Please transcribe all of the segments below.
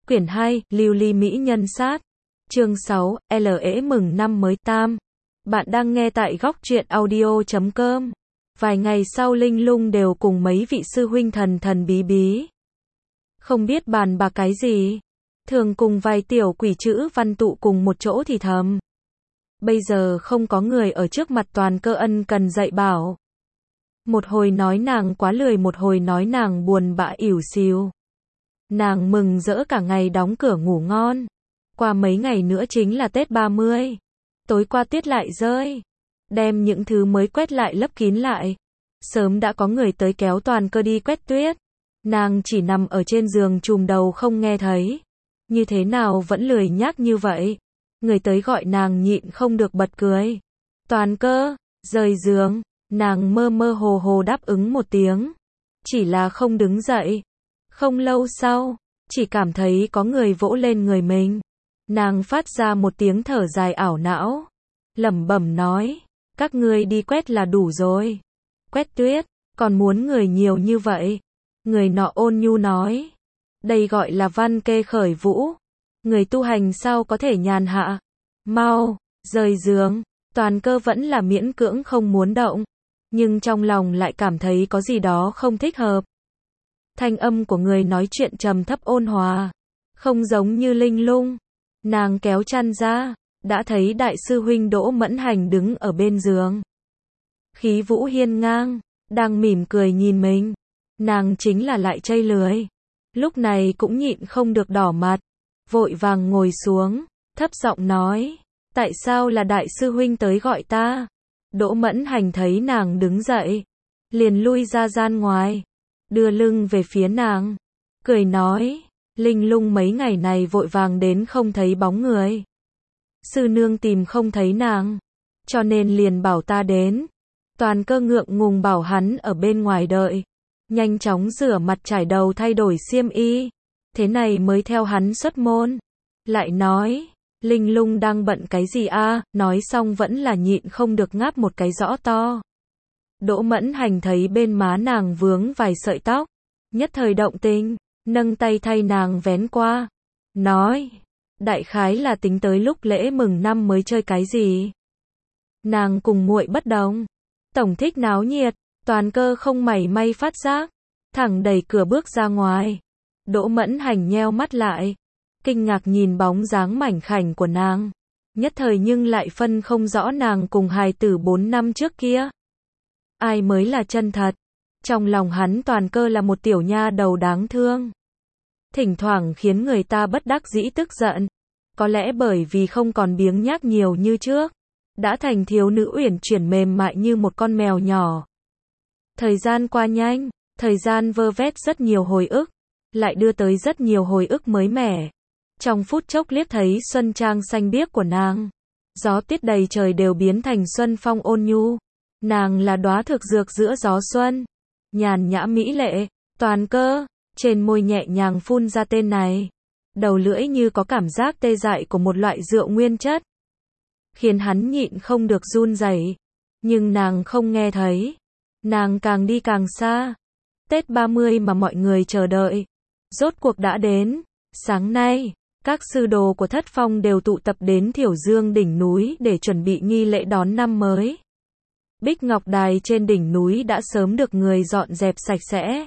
Quyển 2, Lưu ly mỹ nhân sát. Chương 6, LE mừng năm mới tam. Bạn đang nghe tại góc truyện audio.com. Vài ngày sau Linh Lung đều cùng mấy vị sư huynh thần thần bí bí. Không biết bàn bạc cái gì. Thường cùng vài tiểu quỷ chữ văn tụ cùng một chỗ thì thầm. Bây giờ không có người ở trước mặt Toàn Cơ ân cần dạy bảo. Một hồi nói nàng quá lười, một hồi nói nàng buồn bã ỉu xìu. Nàng mừng rỡ cả ngày đóng cửa ngủ ngon. Qua mấy ngày nữa chính là Tết 30. Tối qua tuyết lại rơi. Đem những thứ mới quét lại lấp kín lại. Sớm đã có người tới kéo Toàn Cơ đi quét tuyết. Nàng chỉ nằm ở trên giường chùm đầu không nghe thấy. Như thế nào vẫn lười nhác như vậy. Người tới gọi nàng nhịn không được bật cười. Toàn Cơ, rời giường. Nàng mơ mơ hồ hồ đáp ứng một tiếng. Chỉ là không đứng dậy. Không lâu sau, chỉ cảm thấy có người vỗ lên người mình. Nàng phát ra một tiếng thở dài ảo não. Lẩm bẩm nói, các ngươi đi quét là đủ rồi. Quét tuyết, còn muốn người nhiều như vậy. Người nọ ôn nhu nói, đây gọi là văn kê khởi vũ. Người tu hành sao có thể nhàn hạ. Mau, rời giường. Toàn Cơ vẫn là miễn cưỡng không muốn động. Nhưng trong lòng lại cảm thấy có gì đó không thích hợp. Thanh âm của người nói chuyện trầm thấp ôn hòa. Không giống như Linh Lung. Nàng kéo chăn ra. Đã thấy đại sư huynh Đỗ Mẫn Hành đứng ở bên giường. Khí vũ hiên ngang. Đang mỉm cười nhìn mình. Nàng chính là lại chây lười. Lúc này cũng nhịn không được đỏ mặt. Vội vàng ngồi xuống. Thấp giọng nói. Tại sao là đại sư huynh tới gọi ta? Đỗ Mẫn Hành thấy nàng đứng dậy. Liền lui ra gian ngoài. Đưa lưng về phía nàng. Cười nói. Linh Lung mấy ngày này vội vàng đến không thấy bóng người. Sư nương tìm không thấy nàng. Cho nên liền bảo ta đến. Toàn Cơ ngượng ngùng bảo hắn ở bên ngoài đợi. Nhanh chóng rửa mặt trải đầu thay đổi xiêm y. Thế này mới theo hắn xuất môn. Lại nói. Linh Lung đang bận cái gì a? Nói xong vẫn là nhịn không được ngáp một cái rõ to. Đỗ Mẫn Hành thấy bên má nàng vướng vài sợi tóc. Nhất thời động tình. Nâng tay thay nàng vén qua. Nói. Đại khái là tính tới lúc lễ mừng năm mới chơi cái gì. Nàng cùng muội bất đồng. Tổng thích náo nhiệt. Toàn Cơ không mảy may phát giác. Thẳng đẩy cửa bước ra ngoài. Đỗ Mẫn Hành nheo mắt lại. Kinh ngạc nhìn bóng dáng mảnh khảnh của nàng. Nhất thời nhưng lại phân không rõ nàng cùng hài tử 4 năm trước kia. Ai mới là chân thật. Trong lòng hắn Toàn Cơ là một tiểu nha đầu đáng thương. Thỉnh thoảng khiến người ta bất đắc dĩ tức giận. Có lẽ bởi vì không còn biếng nhác nhiều như trước. Đã thành thiếu nữ uyển chuyển mềm mại như một con mèo nhỏ. Thời gian qua nhanh. Thời gian vơ vét rất nhiều hồi ức. Lại đưa tới rất nhiều hồi ức mới mẻ. Trong phút chốc liếc thấy xuân trang xanh biếc của nàng. Gió tiết đầy trời đều biến thành xuân phong ôn nhu. Nàng là đóa thực dược giữa gió xuân. Nhàn nhã mỹ lệ. Toàn Cơ. Trên môi nhẹ nhàng phun ra tên này. Đầu lưỡi như có cảm giác tê dại của một loại rượu nguyên chất. Khiến hắn nhịn không được run rẩy. Nhưng nàng không nghe thấy. Nàng càng đi càng xa. Tết 30 mà mọi người chờ đợi. Rốt cuộc đã đến. Sáng nay. Các sư đồ của Thất Phong đều tụ tập đến Thiểu Dương đỉnh núi để chuẩn bị nghi lễ đón năm mới. Bích Ngọc Đài trên đỉnh núi đã sớm được người dọn dẹp sạch sẽ.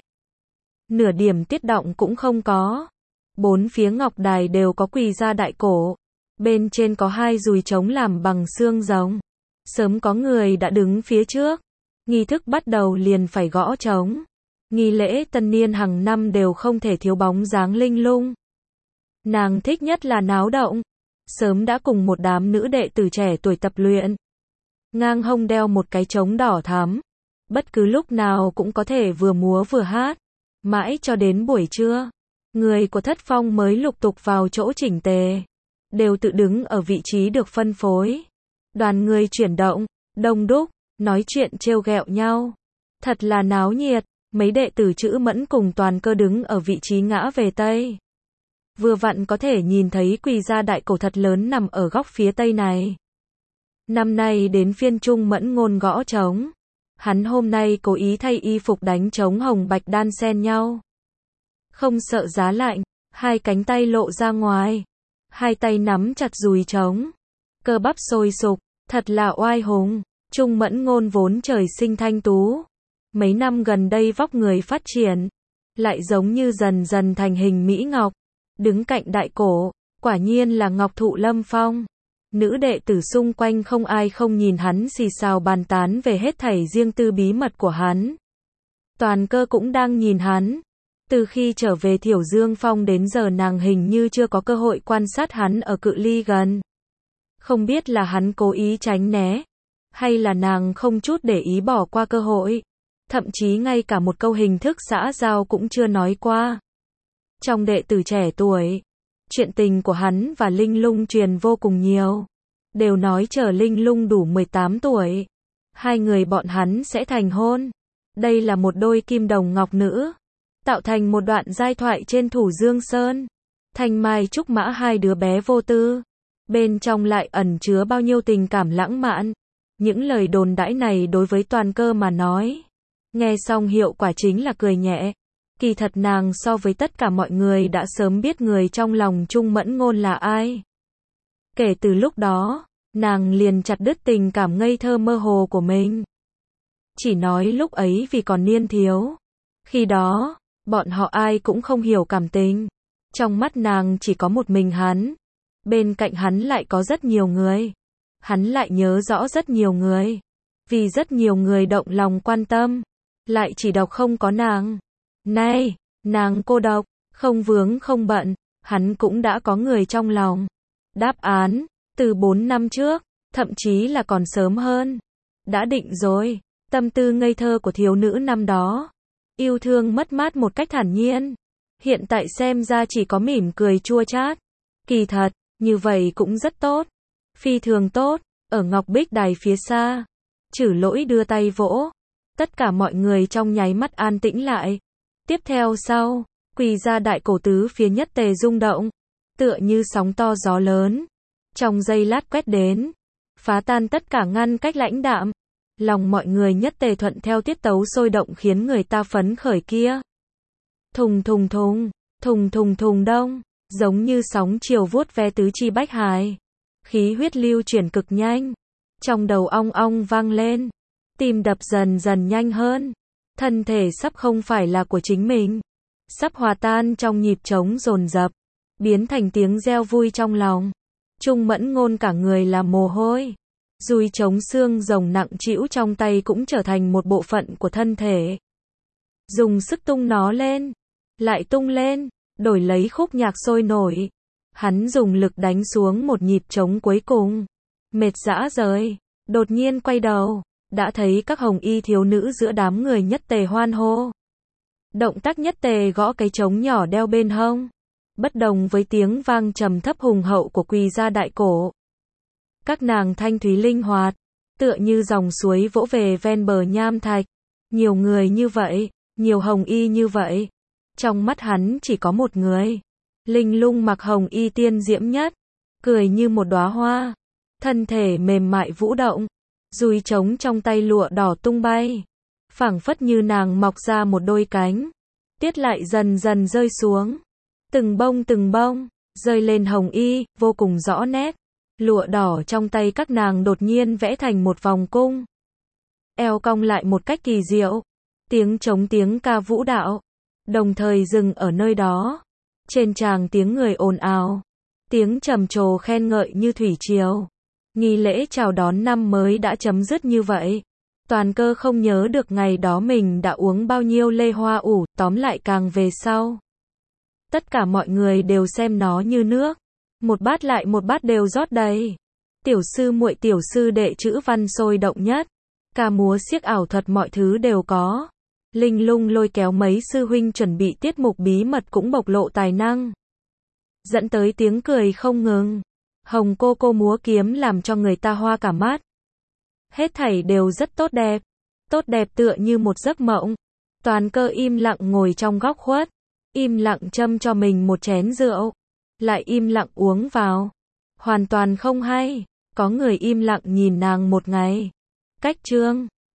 Nửa điểm tiết động cũng không có. 4 phía Ngọc Đài đều có quỳ gia đại cổ. Bên trên có 2 dùi trống làm bằng xương rồng. Sớm có người đã đứng phía trước. Nghi thức bắt đầu liền phải gõ trống. Nghi lễ tân niên hàng năm đều không thể thiếu bóng dáng Linh Lung. Nàng thích nhất là náo động. Sớm đã cùng một đám nữ đệ tử trẻ tuổi tập luyện. Ngang hông đeo một cái trống đỏ thắm. Bất cứ lúc nào cũng có thể vừa múa vừa hát. Mãi cho đến buổi trưa. Người của Thất Phong mới lục tục vào chỗ chỉnh tề. Đều tự đứng ở vị trí được phân phối. Đoàn người chuyển động, đông đúc, nói chuyện trêu ghẹo nhau. Thật là náo nhiệt. Mấy đệ tử chữ Mẫn cùng Toàn Cơ đứng ở vị trí ngã về Tây. Vừa vặn có thể nhìn thấy quỳ gia đại cổ thật lớn nằm ở góc phía Tây này. Năm nay đến phiên Trung Mẫn Ngôn gõ trống. Hắn hôm nay cố ý thay y phục đánh trống hồng bạch đan xen nhau. Không sợ giá lạnh, hai cánh tay lộ ra ngoài, hai tay nắm chặt dùi trống, cơ bắp sôi sục, thật là oai hùng. Trung Mẫn Ngôn vốn trời sinh thanh tú, mấy năm gần đây vóc người phát triển, lại giống như dần dần thành hình mỹ ngọc, đứng cạnh đại cổ, quả nhiên là ngọc thụ lâm phong. Nữ đệ tử xung quanh không ai không nhìn hắn xì xào bàn tán về hết thảy riêng tư bí mật của hắn. Toàn Cơ cũng đang nhìn hắn. Từ khi trở về Thiểu Dương Phong đến giờ nàng hình như chưa có cơ hội quan sát hắn ở cự ly gần. Không biết là hắn cố ý tránh né, hay là nàng không chút để ý bỏ qua cơ hội. Thậm chí ngay cả một câu hình thức xã giao cũng chưa nói qua. Trong đệ tử trẻ tuổi, chuyện tình của hắn và Linh Lung truyền vô cùng nhiều. Đều nói chờ Linh Lung đủ 18 tuổi, hai người bọn hắn sẽ thành hôn. Đây là một đôi kim đồng ngọc nữ, tạo thành một đoạn giai thoại trên Thủ Dương Sơn. Thanh mai trúc mã hai đứa bé vô tư, bên trong lại ẩn chứa bao nhiêu tình cảm lãng mạn. Những lời đồn đãi này đối với Toàn Cơ mà nói, nghe xong hiệu quả chính là cười nhẹ. Kỳ thật nàng so với tất cả mọi người đã sớm biết người trong lòng Trung Mẫn Ngôn là ai. Kể từ lúc đó, nàng liền chặt đứt tình cảm ngây thơ mơ hồ của mình. Chỉ nói lúc ấy vì còn niên thiếu. Khi đó, bọn họ ai cũng không hiểu cảm tình. Trong mắt nàng chỉ có một mình hắn. Bên cạnh hắn lại có rất nhiều người. Hắn lại nhớ rõ rất nhiều người. Vì rất nhiều người động lòng quan tâm, lại chỉ độc không có nàng. Nay, nàng cô độc, không vướng không bận, hắn cũng đã có người trong lòng. Đáp án, từ 4 năm trước, thậm chí là còn sớm hơn. Đã định rồi, tâm tư ngây thơ của thiếu nữ năm đó. Yêu thương mất mát một cách thản nhiên. Hiện tại xem ra chỉ có mỉm cười chua chát. Kỳ thật, như vậy cũng rất tốt. Phi thường tốt, ở Ngọc Bích Đài phía xa. Trử Lỗi đưa tay vỗ. Tất cả mọi người trong nháy mắt an tĩnh lại. Tiếp theo sau, quỳ ra đại cổ tứ phía nhất tề rung động. Tựa như sóng to gió lớn. Trong giây lát quét đến. Phá tan tất cả ngăn cách lãnh đạm. Lòng mọi người nhất tề thuận theo tiết tấu sôi động khiến người ta phấn khởi kia. Thùng thùng thùng, thùng thùng thùng đông. Giống như sóng chiều vuốt ve tứ chi bách hải. Khí huyết lưu chuyển cực nhanh. Trong đầu ong ong vang lên. Tim đập dần dần nhanh hơn. Thân thể sắp không phải là của chính mình. Sắp hòa tan trong nhịp trống dồn dập. Biến thành tiếng reo vui trong lòng. Trung Mẫn Ngôn cả người là mồ hôi. Dùi trống xương rồng nặng trĩu trong tay cũng trở thành một bộ phận của thân thể. Dùng sức tung nó lên. Lại tung lên. Đổi lấy khúc nhạc sôi nổi. Hắn dùng lực đánh xuống một nhịp trống cuối cùng. Mệt rã rời. Đột nhiên quay đầu. Đã thấy các hồng y thiếu nữ giữa đám người nhất tề hoan hô. Động tác nhất tề gõ cái trống nhỏ đeo bên hông. Bất đồng với tiếng vang trầm thấp hùng hậu của quỳ gia đại cổ. Các nàng thanh thúy linh hoạt, tựa như dòng suối vỗ về ven bờ nham thạch. Nhiều người như vậy, nhiều hồng y như vậy. Trong mắt hắn chỉ có một người. Linh Lung mặc hồng y tiên diễm nhất, cười như một đóa hoa. Thân thể mềm mại vũ động. Dùi trống trong tay lụa đỏ tung bay. Phảng phất như nàng mọc ra một đôi cánh. Tiết lại dần dần rơi xuống. Từng bông, rơi lên hồng y, vô cùng rõ nét. Lụa đỏ trong tay các nàng đột nhiên vẽ thành một vòng cung. Eo cong lại một cách kỳ diệu. Tiếng trống tiếng ca vũ đạo. Đồng thời dừng ở nơi đó. Trên tràng tiếng người ồn ào. Tiếng trầm trồ khen ngợi như thủy triều. Nghi lễ chào đón năm mới đã chấm dứt như vậy. Toàn Cơ không nhớ được ngày đó mình đã uống bao nhiêu lê hoa ủ, tóm lại càng về sau. Tất cả mọi người đều xem nó như nước. Một bát lại một bát đều rót đầy. Tiểu sư muội tiểu sư đệ chữ văn sôi động nhất. Ca múa xiếc ảo thuật mọi thứ đều có. Linh Lung lôi kéo mấy sư huynh chuẩn bị tiết mục bí mật cũng bộc lộ tài năng. Dẫn tới tiếng cười không ngừng. Hồng cô múa kiếm làm cho người ta hoa cả mắt. Hết thảy đều rất tốt đẹp. Tốt đẹp tựa như một giấc mộng. Toàn Cơ im lặng ngồi trong góc khuất. Im lặng châm cho mình một chén rượu. Lại im lặng uống vào. Hoàn toàn không hay. Có người im lặng nhìn nàng một ngày. Cách chương